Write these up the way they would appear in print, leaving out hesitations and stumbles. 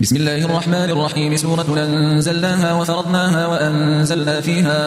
بسم الله الرحمن الرحيم. سورة أنزلناها وفرضناها وأنزلنا فيها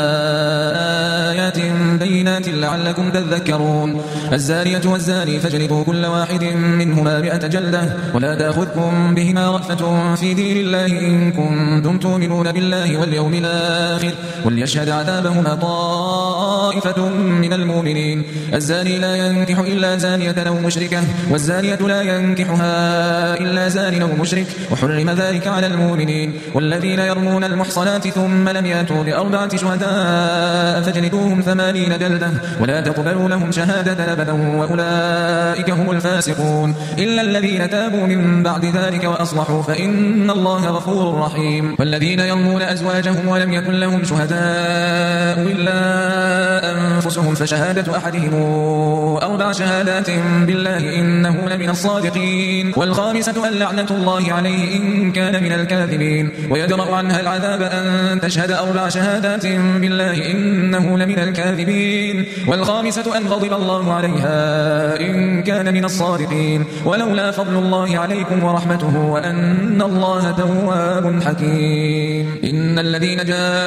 آيات بينات لعلكم تذكرون. الزانية والزاني فاجلدوا كل واحد منهما 100 جلدة ولا تأخذكم بهما رأفة في دين الله إن كنتم تؤمنون بالله واليوم الآخر وليشهد عذابهما طائفة من المؤمنين. الزاني لا ينكح إلا زانية أو مشركة والزانية لا ينكحها إلا زان أو مشرك وحرم ذلك على المؤمنين. والذين يرمون المحصنات ثم لم يأتوا ب4 شهداء فاجلدوهم 80 جلدة ولا تقبلوا لهم شهادة أبدا وأولئك هم الفاسقون إلا الذين تابوا من بعد ذلك وأصلحوا فإن الله غفور رحيم. والذين يرمون أزواجهم ولم يكن لهم شهداء إلا أنفسهم فشهادة أحدهم 4 شهادات بالله إنه لمن الصادقين. والخامسة أن لعنة الله عليه إن كان من الكاذبين. ويدرأ عنها العذاب أن تشهد 4 شهادات بالله إنه لمن الكاذبين. والخامسة أن غضب الله عليها إن كان من الصادقين. ولولا فضل الله عليكم ورحمته وأن الله تواب حكيم. إن الذين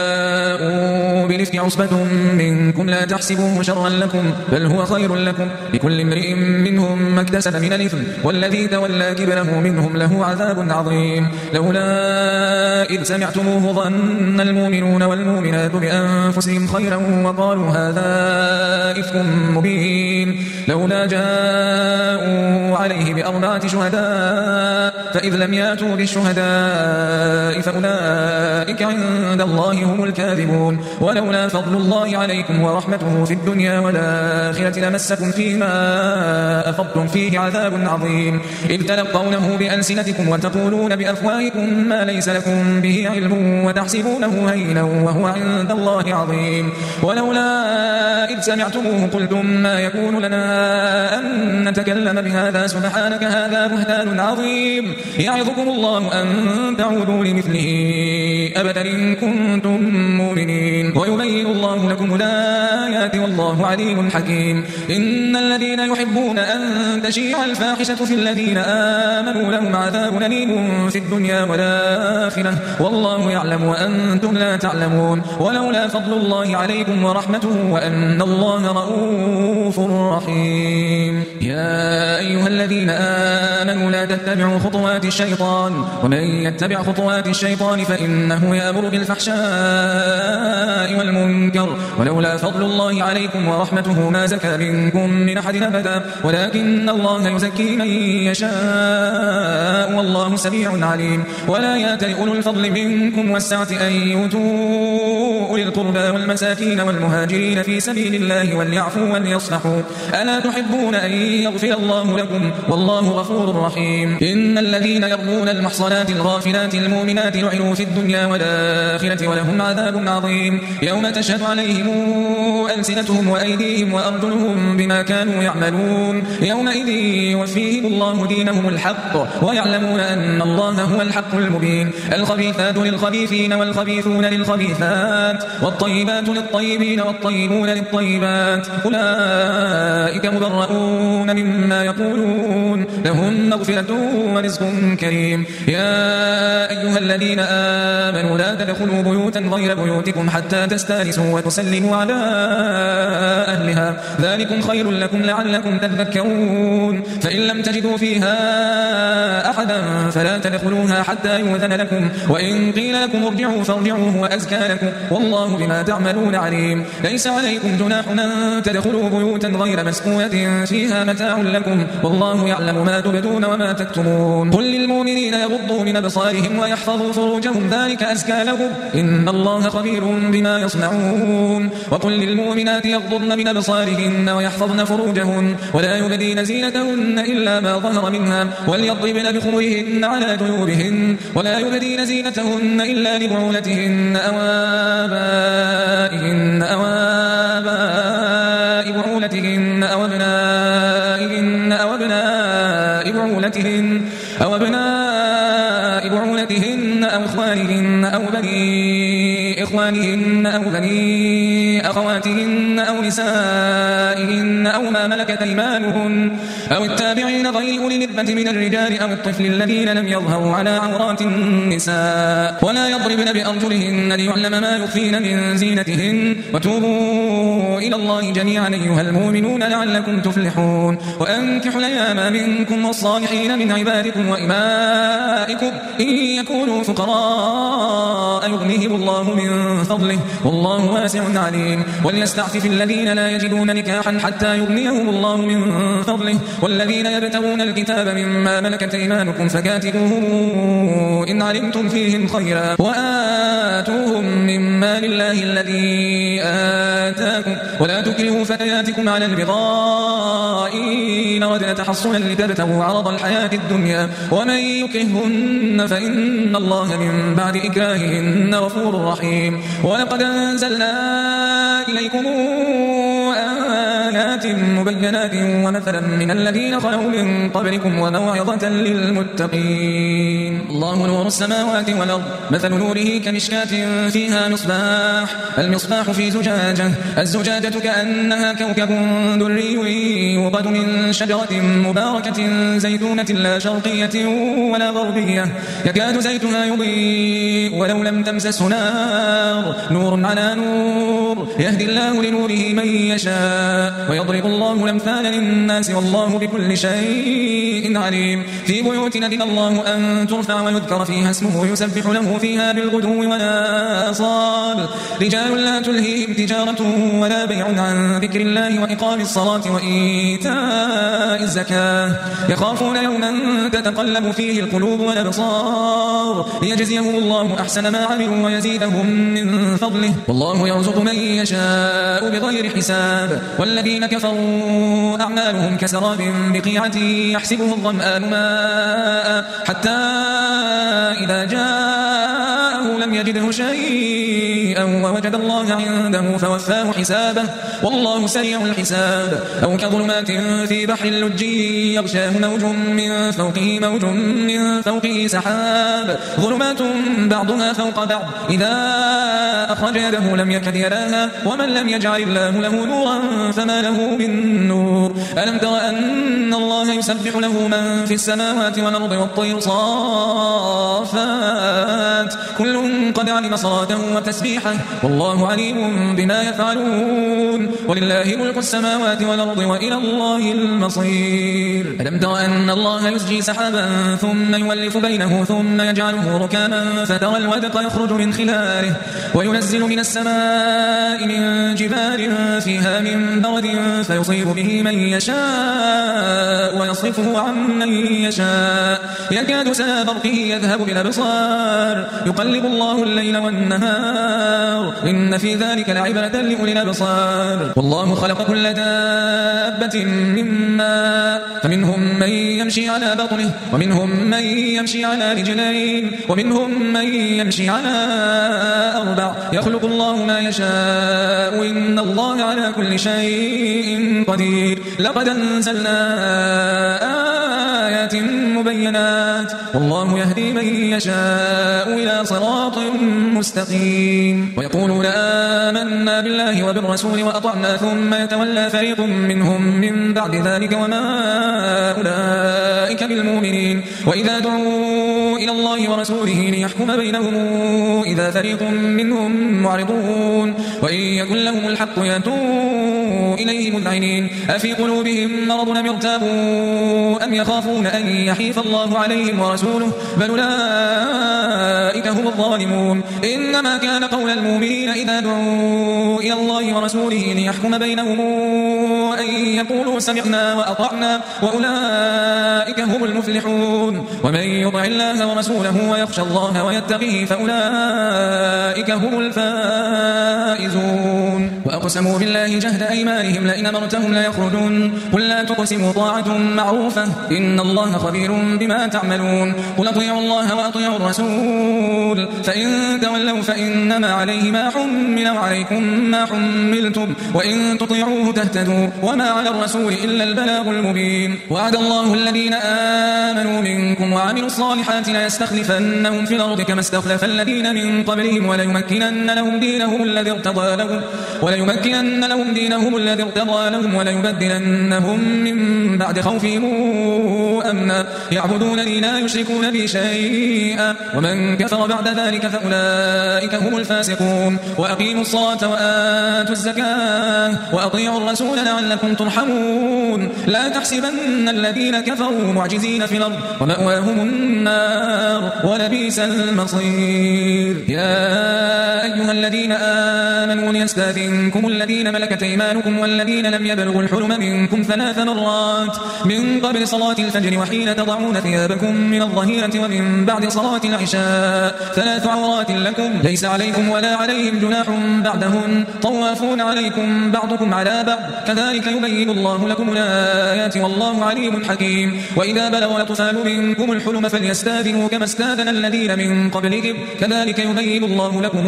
جاءوا بالإفك عصبة منكم لا تحسبوه شرا لكم بل هو خير لكم لكل امرئ منهم ما اكتسب من الإثم والذي تولى كبره منهم له عذاب عظيم. لولا إذ سمعتموه ظن المؤمنون والمؤمنات بأنفسهم خيرا وقالوا هذا إفك مبين. لولا جاءوا عليه ب4 شهداء فإذ لم يأتوا بالشهداء فأولئك عند الله هم الكاذبون. ولولا فضل الله عليكم ورحمته في الدنيا والآخرة لمسكم فيما أفضتم فيه عذاب عظيم إذ تلقونه بألسنتكم وتقولون بأفواهكم ما ليس لكم به علم وتحسبونه هينا وهو عند الله عظيم. ولولا إذ سمعتموه قلتم ما يكون لنا أن نتكلم بهذا سبحانك هذا بهتان عظيم يعظكم الله أن تعودوا لمثله أبدا إن كنتم مؤمنين ويبين الله لكم الآيات والله عليم حكيم. إن الذين يحبون أن تشيع الفاحشة في الذين آمنوا لهم عذاب أليم في الدنيا والآخرة والله يعلم وأنتم لا تعلمون. ولولا فضل الله عليكم ورحمته وأن الله رؤوف رحيم. يا أيها الذين آمنوا لا تتبعوا خطوات الشيطان ومن يتبع خطوات الشيطان فإنه يأمر بالفحشاء والمنكر. ولولا فضل الله عليكم ورحمته ما زكى منكم من أحد أبدا ولكن الله يزكي من يشاء والله سميع عليم. ولا يأتل أولو الفضل منكم والسعة أن يؤتوا أولي القربى والمساكين والمهاجرين في سبيل الله وليعفوا وليصفحوا ألا تحبون أن يغفر الله لكم والله غفور رحيم. إن الذين يرمون المحصنات الغافلات المؤمنات لعنوا في الدنيا والآخرة ولهم عذاب عظيم يوم تشهد عليهم ألسنتهم وأيديهم وأرجلهم بما كانوا يعملون يومئذ يوفيهم الله دينهم الحق ويعلمون أن الله هو الحق المبين. الخبيثات للخبيثين والخبيثون للخبيثات والطيبات للطيبين والطيبون للطيبات أولئك مبرؤون مما يقولون لهم مغفرة ورزق كريم. يا أيها الذين آمنوا لا تدخلوا بيوتا غير بيوتكم حتى تستانسوا وتسلموا على أهلها ذلكم خير لكم لعلكم تذكرون. فإن لم تجدوا فيها أحدا فلا تدخلوها حتى يؤذن لكم وإن قيل لكم ارجعوا فارجعوا هو أزكى لكم والله بما تعملون عليم. ليس عليكم جناح أن تدخلوا بيوتا غير مسكونة فيها متاع لكم والله يعلم ما تبدون وما تكتمون. قل للمؤمنين يغضوا من أبصارهم ويحفظوا فروجهم ذلك أزكى لهم إن الله خبير بما يصنعون. وقل للمؤمنات يغضضن من أبصارهن ويحفظن فروجهن ولا يبدين زينتهن إلا ما ظهر منها وليضربن بخمرهن على جيوبهن ولا يبدين زينتهن إلا لبعولتهن أو آبائهن أو آباء بعولتهن أو أبنائهن أو أبناء بعولتهن أو أبناء بعولتهن أو إخوانهن أو بني إخوانهن أو بني أخواتهن أو نسائهن أو ما ملكت أيمانهن أو التابعين غير أولي الإربة من الرجال أو الطفل الذين لم يظهروا على عورات النساء ولا يضربن بأرجلهن ليعلم ما يخفين من زينتهن وتوبوا إلى الله جميعا أيها المؤمنون لعلكم تفلحون وأنكحوا الأيام منكم والصالحين من عبادكم وإمائكم إن يكونوا فقراء يغنيهم الله من فضله والله واسع عليم وليستعفف الذين لا يجدون نكاحا حتى يغنيهم الله من فضله والذين يبتغون الكتاب مما ملكت أيمانكم فكاتبوهم إن علمتم فيهم خيرا وآتوهم مما لله الذي آتاكم ولا تكرهوا فتياتكم على البغاء إن أردنا تحصنا لتبتغوا عرض الحياة الدنيا ومن يكرهن فإن الله من بعد إكراههن غفور رحيم ولقد أنزلنا إليكم آيات مبينات ومثلا من الذين خلوا من قبلكم وموعظة للمتقين الله نور السماوات والأرض مثل نوره كمشكاة فيها مصباح المصباح في زجاجة الزجاجة كأنها كوكب دري يوقد من شجرة مباركة زيتونة لا شرقية ولا غربية يكاد زيتها يضيء ولو لم تمسسه نار نور على نور يهدي الله لنوره من يشاء ويضرب الله الأمثال للناس والله بكل شيء عليم في بيوت أذن الله أن ترفع ويذكر فيها اسمه يسبح له فيها بالغدو والآصال رجال لا تلهيهم تجارة ولا بيع عن ذكر الله وإقام الصلاة وإيتاء الزكاة يخافون يوما تتقلب فيه القلوب والأبصار ليجزيهم الله أحسن ما عملوا ويزيدهم من فضله والله يرزق من يشاء بغير حساب والذين كفروا أعمالهم كسراب بقيعة يحسبه الظمآن ماء حتى إذا جاءه لم يجده شيئا ووجد الله عنده فوفاه حسابه والله سريع الحساب أو كظلمات في بحر اللج يغشاه موج من فوقه موج من فوقه سحاب ظلمات بعضها فوق بعض إذا أخرج يده لم يكد يراها ومن لم يجعل الله له نورا فما له من نور ألم تر أن الله يسبح له من في السماوات والأرض والطير صافات كل قد علم صلاته وتسبيحه والله عليم بما يفعلون ولله ملك السماوات والأرض وإلى الله المصير ألم تر أن الله يزجي سحابا ثم يولف بينه ثم يجعله ركاما فترى الودق يخرج من خلاله وينزل من السماء من جبال فيها من برد فيصيب به من يشاء ويصرفه عن من يشاء يكاد سنا برقه يذهب بالأبصار يقلب الله الليل والنهار إن في ذلك لعبرة لأولي الأبصار والله خلق كل دابة مما فمنهم من يمشي على بطنه ومنهم من يمشي على رجلين ومنهم من يمشي على أربع يخلق الله ما يشاء إن الله على كل شيء قدير لقد أنزلنا آيات مبينات والله يهدي من يشاء إلى صراط مستقيم ويقولون آمنا بالله وبالرسول وأطعنا ثم يتولى فريق منهم من بعد ذلك وما أولئك بالمؤمنين وإذا دعوا إلى الله ورسوله ليحكم بينهم إذا فريق منهم معرضون وإن يكن لهم الحق يأتوا إليه مذعنين أفي قلوبهم مرض أم ارتابوا أم يخافون أن يحيف الله عليهم ورسوله بل أولئك هم الظالمون إنما كان قول المؤمنين إذا دعوا إلى الله ورسوله ليحكم بينهم أن يقولوا سمعنا وأطعنا وأولئك هم المفلحون ومن يطع الله ورسوله ويخشى الله ويتقيه فأولئك هم الفائزون وأقسموا بالله جهد أيمانهم لئن أمرتهم ليخرجون قل لا تقسموا طاعة معروفة إن الله خبير بما تعملون قل أطيعوا الله وأطيعوا الرسول فإن تولوا فإنما عليه ما حمل وعليكم ما حملتم وإن تطيعوه تهتدوا وما على الرسول إلا البلاغ المبين. وعد الله الذين آمنوا منكم وعملوا الصالحات ليستخلفنهم في الأرض كما استخلف الذين من قبلهم وليمكنن لهم دينهم الذي ارتضى لهم وليبدلنهم من بعد خوفهم أمنا يعبدونني لا يشركون بي شيئا ومن كفر بعد ذلك فأولئك هم الفاسقون. وأقيموا الصلاة وآتوا الزكاة وأطيعوا الرسول لعلكم ترحمون. لا تحسبن الذين كفروا معجزين في الأرض ومأواهم النار ولبئس المصير. يا أيها الذين آمنوا ليستأذنكم الذين ملكت أيمانكم والذين لم يبلغوا الحلم منكم 3 مرات من قبل صلاة الفجر وحين تضعون ثيابكم من الظهيرة ومن بعد صلاة العشاء 3 عورات لكم ليس عليكم ولا عليهم جناح بعدهن طوافون عليكم بعضكم على بعض كذلك يبين الله لكم الآيات والله عليم حكيم. وإذا بلغ الأطفال منكم الحلم فليستأذنوا كما استأذن الذين من قبلهم كذلك يبين الله لكم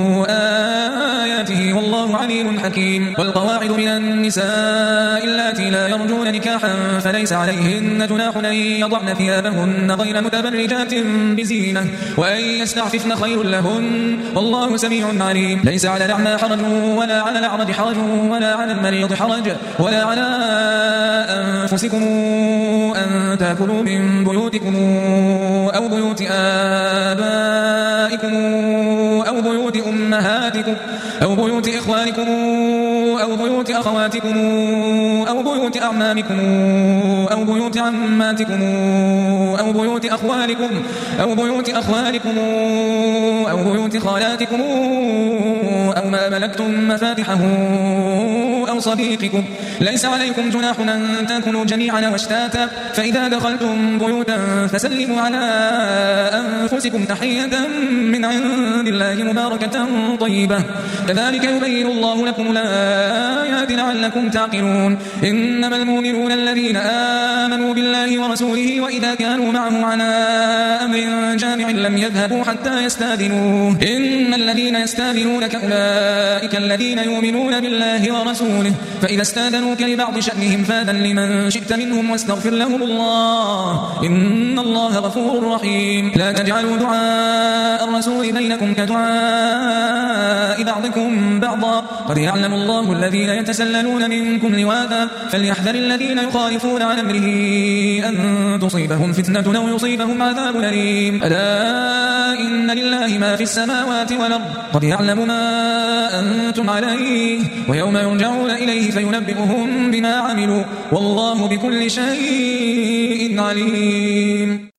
آياته والله عليم حكيم. والقواعد من النساء اللاتي لا يرجون نكاحا فليس عليهن جناح أن يضعن ثيابهن غير متبرجات بزينة وأن يستعففن خير لهن والله سميع عليم. ليس على الأعمى حرج ولا على الأعرج حرج ولا على المريض حرج ولا على أنفسكم أن تأكلوا من بيوتكم أو بيوت آبائكم أو بيوت أمهاتكم أو بيوت إخوانكم أو بيوت أخواتكم أو بيوت أعمامكم أو بيوت عماتكم أو بيوت أخوالكم أو بيوت أخوالكم أو بيوت خالاتكم أو ما ملكتم مفاتحه أو صديقكم. ليس عليكم جناح أن تأكلوا جميعا واشتاتا فإذا دخلتم بيوتا فسلموا على أنفسكم تحية من عند الله مباركة طيبة كذلك يبين الله لكم الآيات لعلكم تعقلون. إنما المؤمنون الذين آمنوا بالله ورسوله وإذا كانوا معه على أمر جامع لم يذهبوا حتى يستأذنوه إن الذين يستأذنونك أولئك الذين يؤمنون بالله ورسوله فإذا استأذنوك لبعض شأنهم فأذن لمن شئت منهم واستغفر لهم الله إن الله غفور رحيم. لا تجعلوا دعاء الرسول بينكم كدعاء بعضكم بعضا قد يعلم الله الذين يتسللون منكم لواذا فليحذر الذين يخالفون عن أمره أن تصيبهم فتنة أو يصيبهم عذاب أليم. ألا إن لله ما في السماوات والأرض قد يعلم ما أنتم عليه ويوم يرجعون إليه فينبئهم بما عملوا والله بكل شيء عليم.